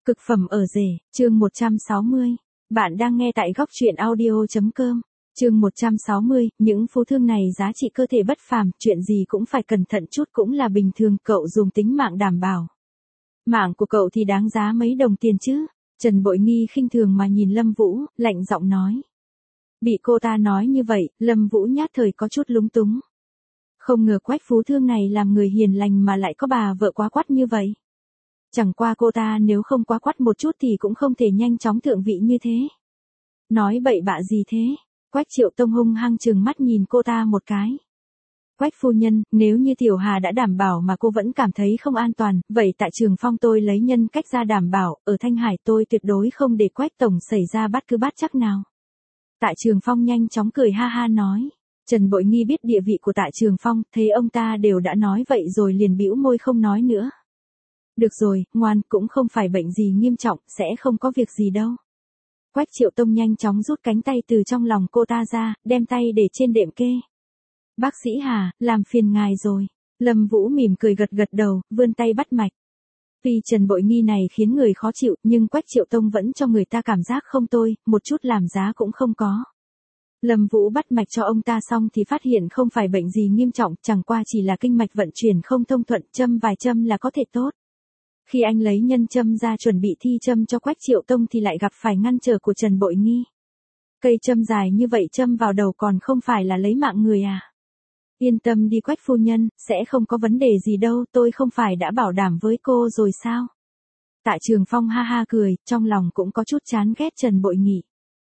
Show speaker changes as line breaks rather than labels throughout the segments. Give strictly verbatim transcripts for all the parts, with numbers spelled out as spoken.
Cực phẩm ở rể, chương một trăm sáu mươi. Bạn đang nghe tại góc truyện audio.com. Chương một trăm sáu mươi, những phú thương này giá trị cơ thể bất phàm, chuyện gì cũng phải cẩn thận chút cũng là bình thường, cậu dùng tính mạng đảm bảo. Mạng của cậu thì đáng giá mấy đồng tiền chứ? Trần Bội Nghi khinh thường mà nhìn Lâm Vũ, lạnh giọng nói. Bị cô ta nói như vậy, Lâm Vũ nhát thời có chút lúng túng. Không ngờ Quách phú thương này làm người hiền lành mà lại có bà vợ quá quắt như vậy. Chẳng qua cô ta nếu không quá quắt một chút thì cũng không thể nhanh chóng thượng vị như thế. Nói bậy bạ gì thế? Quách Triệu Tông hung hăng trừng mắt nhìn cô ta một cái. Quách phu nhân, nếu như Tiểu Hà đã đảm bảo mà cô vẫn cảm thấy không an toàn, vậy tại Trường Phong tôi lấy nhân cách ra đảm bảo, ở Thanh Hải tôi tuyệt đối không để Quách tổng xảy ra bắt cứ bắt chắc nào. Tạ Trường Phong nhanh chóng cười ha ha nói. Trần Bội Nghi biết địa vị của Tạ Trường Phong, thấy ông ta đều đã nói vậy rồi liền bĩu môi không nói nữa. Được rồi, ngoan, cũng không phải bệnh gì nghiêm trọng, sẽ không có việc gì đâu. Quách Triệu Tông nhanh chóng rút cánh tay từ trong lòng cô ta ra, đem tay để trên đệm kê. Bác sĩ Hà, làm phiền ngài rồi. Lâm Vũ mỉm cười gật gật đầu, vươn tay bắt mạch. Tuy Trần Bội Nghi này khiến người khó chịu, nhưng Quách Triệu Tông vẫn cho người ta cảm giác không tồi, một chút làm giá cũng không có. Lâm Vũ bắt mạch cho ông ta xong thì phát hiện không phải bệnh gì nghiêm trọng, chẳng qua chỉ là kinh mạch vận chuyển không thông thuận, châm vài châm là có thể tốt. Khi anh lấy nhân châm ra chuẩn bị thi châm cho Quách Triệu Tông thì lại gặp phải ngăn trở của Trần Bội Nghi. Cây châm dài như vậy châm vào đầu còn không phải là lấy mạng người à? Yên tâm đi Quách phu nhân, sẽ không có vấn đề gì đâu, tôi không phải đã bảo đảm với cô rồi sao? Tạ Trường Phong ha ha cười, trong lòng cũng có chút chán ghét Trần Bội Nghi.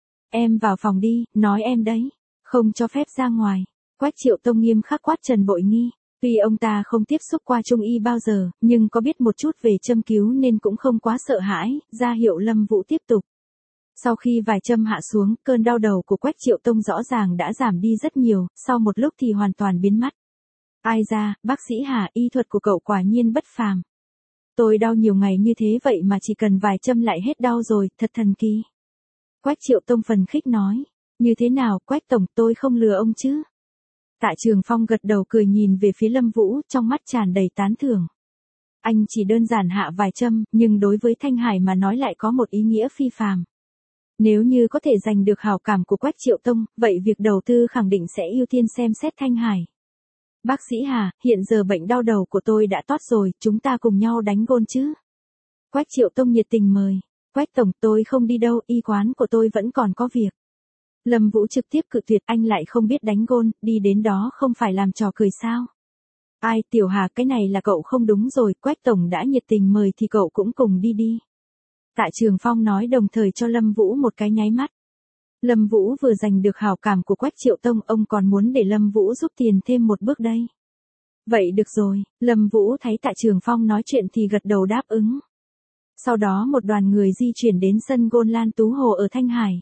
Em vào phòng đi, nói em đấy, không cho phép ra ngoài. Quách Triệu Tông nghiêm khắc quát Trần Bội Nghi. Tuy ông ta không tiếp xúc qua trung y bao giờ, nhưng có biết một chút về châm cứu nên cũng không quá sợ hãi, ra hiệu Lâm Vũ tiếp tục. Sau khi vài châm hạ xuống, cơn đau đầu của Quách Triệu Tông rõ ràng đã giảm đi rất nhiều, sau một lúc thì hoàn toàn biến mất. Ai ra, bác sĩ Hà, y thuật của cậu quả nhiên bất phàm. Tôi đau nhiều ngày như thế vậy mà chỉ cần vài châm lại hết đau rồi, thật thần kỳ. Quách Triệu Tông phần khích nói, như thế nào, Quách tổng, tôi không lừa ông chứ? Tạ Trường Phong gật đầu cười nhìn về phía Lâm Vũ, trong mắt tràn đầy tán thưởng. Anh chỉ đơn giản hạ vài châm, nhưng đối với Thanh Hải mà nói lại có một ý nghĩa phi phàm. Nếu như có thể giành được hảo cảm của Quách Triệu Tông, vậy việc đầu tư khẳng định sẽ ưu tiên xem xét Thanh Hải. Bác sĩ Hà, hiện giờ bệnh đau đầu của tôi đã tốt rồi, chúng ta cùng nhau đánh gôn chứ? Quách Triệu Tông nhiệt tình mời. Quách tổng, tôi không đi đâu, y quán của tôi vẫn còn có việc. Lâm Vũ trực tiếp cự tuyệt, anh lại không biết đánh gôn, đi đến đó không phải làm trò cười sao? Ai, Tiểu Hà, cái này là cậu không đúng rồi, Quách tổng đã nhiệt tình mời thì cậu cũng cùng đi đi. Tạ Trường Phong nói đồng thời cho Lâm Vũ một cái nháy mắt. Lâm Vũ vừa giành được hảo cảm của Quách Triệu Tông, ông còn muốn để Lâm Vũ giúp tiền thêm một bước đây. Vậy được rồi, Lâm Vũ thấy Tạ Trường Phong nói chuyện thì gật đầu đáp ứng. Sau đó một đoàn người di chuyển đến sân gôn Lan Tú Hồ ở Thanh Hải.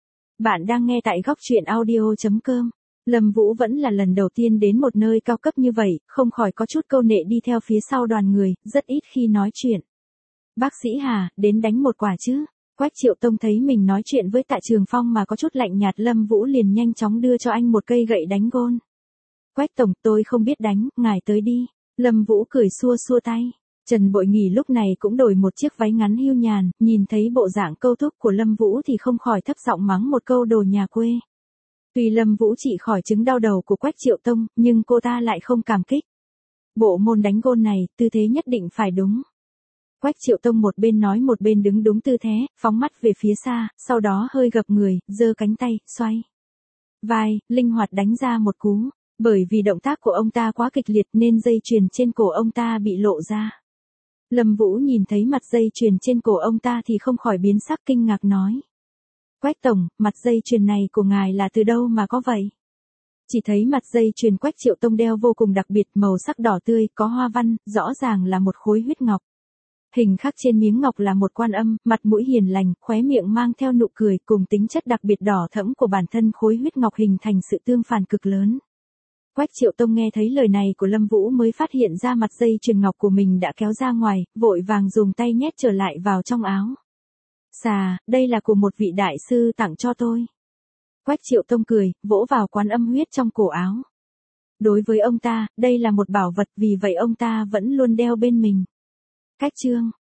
Bạn đang nghe tại góc truyện audio.com. Lâm Vũ vẫn là lần đầu tiên đến một nơi cao cấp như vậy, không khỏi có chút câu nệ đi theo phía sau đoàn người, rất ít khi nói chuyện. Bác sĩ Hà, đến đánh một quả chứ? Quách Triệu Tông thấy mình nói chuyện với Tạ Trường Phong mà có chút lạnh nhạt, Lâm Vũ liền nhanh chóng đưa cho anh một cây gậy đánh gôn. Quách tổng, tôi không biết đánh, ngài tới đi. Lâm Vũ cười xua xua tay. Trần Bội Nghi lúc này cũng đổi một chiếc váy ngắn hưu nhàn, nhìn thấy bộ dạng câu thúc của Lâm Vũ thì không khỏi thấp giọng mắng một câu đồ nhà quê. Tuy Lâm Vũ trị khỏi chứng đau đầu của Quách Triệu Tông, nhưng cô ta lại không cảm kích. Bộ môn đánh gôn này, tư thế nhất định phải đúng. Quách Triệu Tông một bên nói một bên đứng đúng tư thế, phóng mắt về phía xa, sau đó hơi gập người, giơ cánh tay, xoay vai, linh hoạt đánh ra một cú. Bởi vì động tác của ông ta quá kịch liệt nên dây chuyền trên cổ ông ta bị lộ ra. Lâm Vũ nhìn thấy mặt dây chuyền trên cổ ông ta thì không khỏi biến sắc, kinh ngạc nói. Quách tổng, mặt dây chuyền này của ngài là từ đâu mà có vậy? Chỉ thấy mặt dây chuyền Quách Triệu Tông đeo vô cùng đặc biệt, màu sắc đỏ tươi, có hoa văn, rõ ràng là một khối huyết ngọc. Hình khắc trên miếng ngọc là một quan âm, mặt mũi hiền lành, khóe miệng mang theo nụ cười, cùng tính chất đặc biệt đỏ thẫm của bản thân khối huyết ngọc hình thành sự tương phản cực lớn. Quách Triệu Tông nghe thấy lời này của Lâm Vũ mới phát hiện ra mặt dây chuyền ngọc của mình đã kéo ra ngoài, vội vàng dùng tay nhét trở lại vào trong áo. Xà, đây là của một vị đại sư tặng cho tôi. Quách Triệu Tông cười, vỗ vào quan âm huyết trong cổ áo. Đối với ông ta, đây là một bảo vật, vì vậy ông ta vẫn luôn đeo bên mình. Cách chương,